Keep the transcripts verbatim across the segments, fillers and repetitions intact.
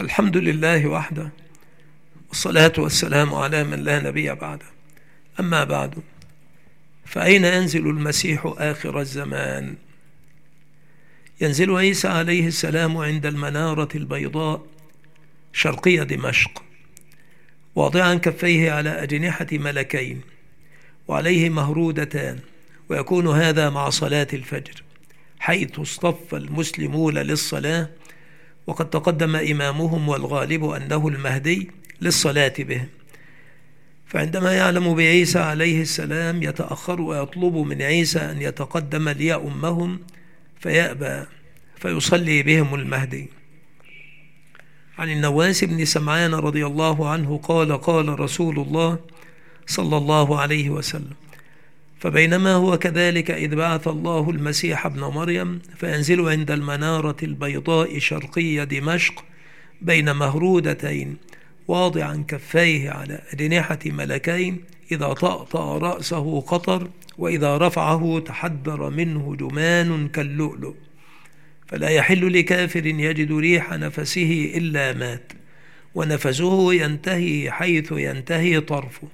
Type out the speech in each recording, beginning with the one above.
الحمد لله وحده، والصلاة والسلام على من لا نبي بعده. أما بعد، فأين ينزل المسيح آخر الزمان؟ ينزل عيسى عليه السلام عند المنارة البيضاء شرقية دمشق، واضعا كفيه على أجنحة ملكين وعليه مهرودتان، ويكون هذا مع صلاة الفجر، حيث اصطف المسلمون للصلاة، وقد تقدم إمامهم والغالب أنه المهدي للصلاة بهم. فعندما يعلم بعيسى عليه السلام يتأخر ويطلب من عيسى أن يتقدم ليؤمهم، فيأبى فيصلي بهم المهدي. عن النواس بن سمعان رضي الله عنه قال: قال رسول الله صلى الله عليه وسلم: فبينما هو كذلك إذ بعث الله المسيح ابن مريم، فينزل عند المنارة البيضاء شرقي دمشق بين مهرودتين، واضعا كفيه على أجنحة ملكين، إذا طأطأ رأسه قطر، وإذا رفعه تحدر منه جمان كاللؤلؤ، فلا يحل لكافر يجد ريح نفسه إلا مات، ونفسه ينتهي حيث ينتهي طرفه،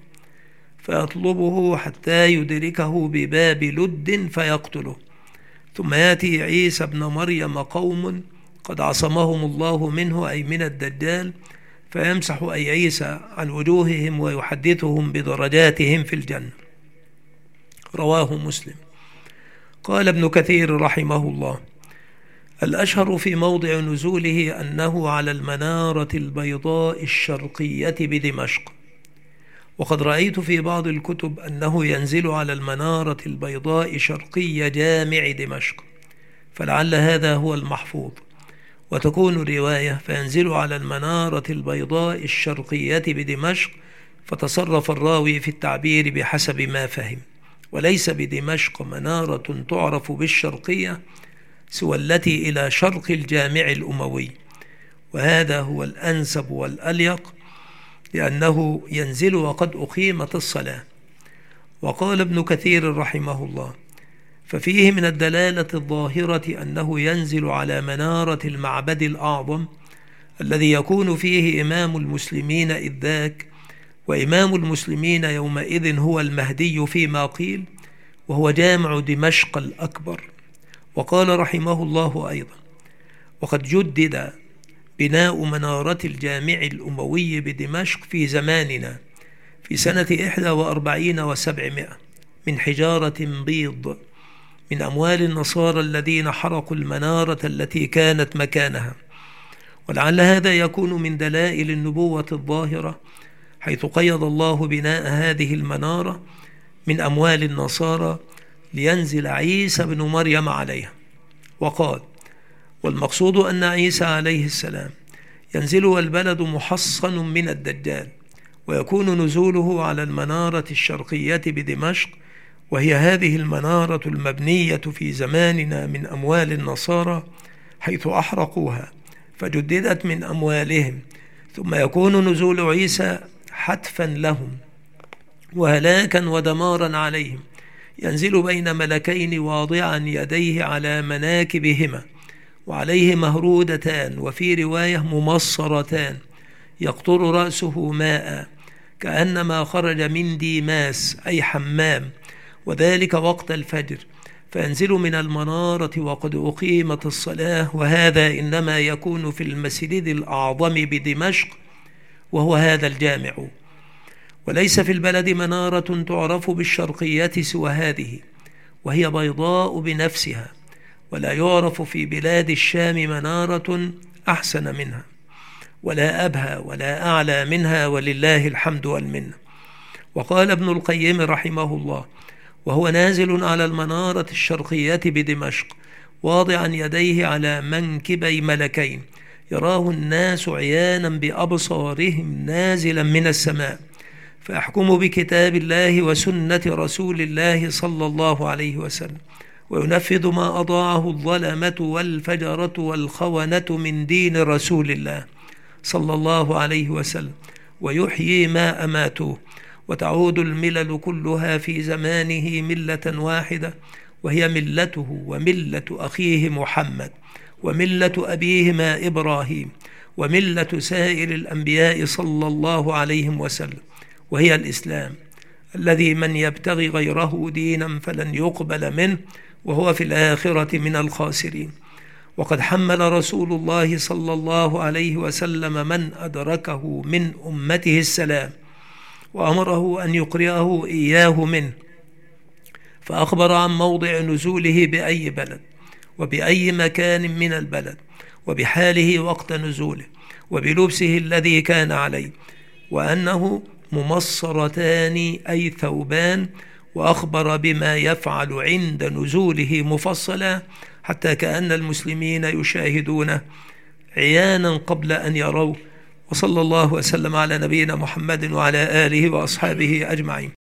فيطلبه حتى يدركه بباب لد فيقتله. ثم يأتي عيسى ابن مريم قوم قد عصمهم الله منه، أي من الدجال، فيمسح أي عيسى عن وجوههم ويحدثهم بدرجاتهم في الجنة. رواه مسلم. قال ابن كثير رحمه الله: الأشهر في موضع نزوله أنه على المنارة البيضاء الشرقية بدمشق، وقد رأيت في بعض الكتب أنه ينزل على المنارة البيضاء شرقي جامع دمشق، فلعل هذا هو المحفوظ، وتكون الرواية فينزل على المنارة البيضاء الشرقية بدمشق، فتصرف الراوي في التعبير بحسب ما فهم، وليس بدمشق منارة تعرف بالشرقية سوى التي إلى شرق الجامع الأموي، وهذا هو الأنسب والأليق، لأنه ينزل وقد أقيمت الصلاة. وقال ابن كثير رحمه الله: ففيه من الدلالة الظاهرة أنه ينزل على منارة المعبد الأعظم الذي يكون فيه إمام المسلمين إذ ذاك، وإمام المسلمين يومئذ هو المهدي فيما قيل، وهو جامع دمشق الأكبر. وقال رحمه الله أيضا: وقد جدد بناء منارة الجامع الأموي بدمشق في زماننا في سنة إحدى وأربعين وسبعمائة من حجارة بيض من أموال النصارى الذين حرقوا المنارة التي كانت مكانها، ولعل هذا يكون من دلائل النبوة الظاهرة، حيث قيض الله بناء هذه المنارة من أموال النصارى لينزل عيسى بن مريم عليها. وقال: والمقصود أن عيسى عليه السلام ينزل والبلد محصن من الدجال، ويكون نزوله على المنارة الشرقية بدمشق، وهي هذه المنارة المبنية في زماننا من أموال النصارى، حيث أحرقوها فجددت من أموالهم، ثم يكون نزول عيسى حتفا لهم وهلاكا ودمارا عليهم، ينزل بين ملكين واضعا يديه على مناكبهما، وعليه مهرودتان، وفي رواية ممصرتان، يقطر رأسه ماء كأنما خرج من ديماس أي حمام، وذلك وقت الفجر، فينزل من المنارة وقد أقيمت الصلاة، وهذا إنما يكون في المسجد الأعظم بدمشق، وهو هذا الجامع، وليس في البلد منارة تعرف بالشرقية سوى هذه، وهي بيضاء بنفسها، ولا يعرف في بلاد الشام منارة أحسن منها، ولا أبهى ولا أعلى منها، ولله الحمد والمنة. وقال ابن القيم رحمه الله: وهو نازل على المنارة الشرقية بدمشق، واضعا يديه على منكبي ملكين، يراه الناس عيانا بأبصارهم نازلا من السماء، فيحكم بكتاب الله وسنة رسول الله صلى الله عليه وسلم، وينفذ ما أضاعه الظلمة والفجرة والخونة من دين رسول الله صلى الله عليه وسلم، ويحيي ما أماتوه، وتعود الملل كلها في زمانه ملة واحدة، وهي ملته وملة أخيه محمد وملة أبيهما إبراهيم، وملة سائر الأنبياء صلى الله عليه وسلم، وهي الإسلام الذي من يبتغي غيره دينا فلن يقبل منه وهو في الآخرة من الخاسرين. وقد حمل رسول الله صلى الله عليه وسلم من أدركه من أمته السلام، وأمره أن يقرئه إياه منه، فأخبر عن موضع نزوله بأي بلد وبأي مكان من البلد وبحاله وقت نزوله وبلبسه الذي كان عليه، وأنه ممصرتان أي ثوبان، وأخبر بما يفعل عند نزوله مفصلا حتى كأن المسلمين يشاهدونه عيانا قبل أن يروه. وصلى الله وسلم على نبينا محمد وعلى آله وأصحابه أجمعين.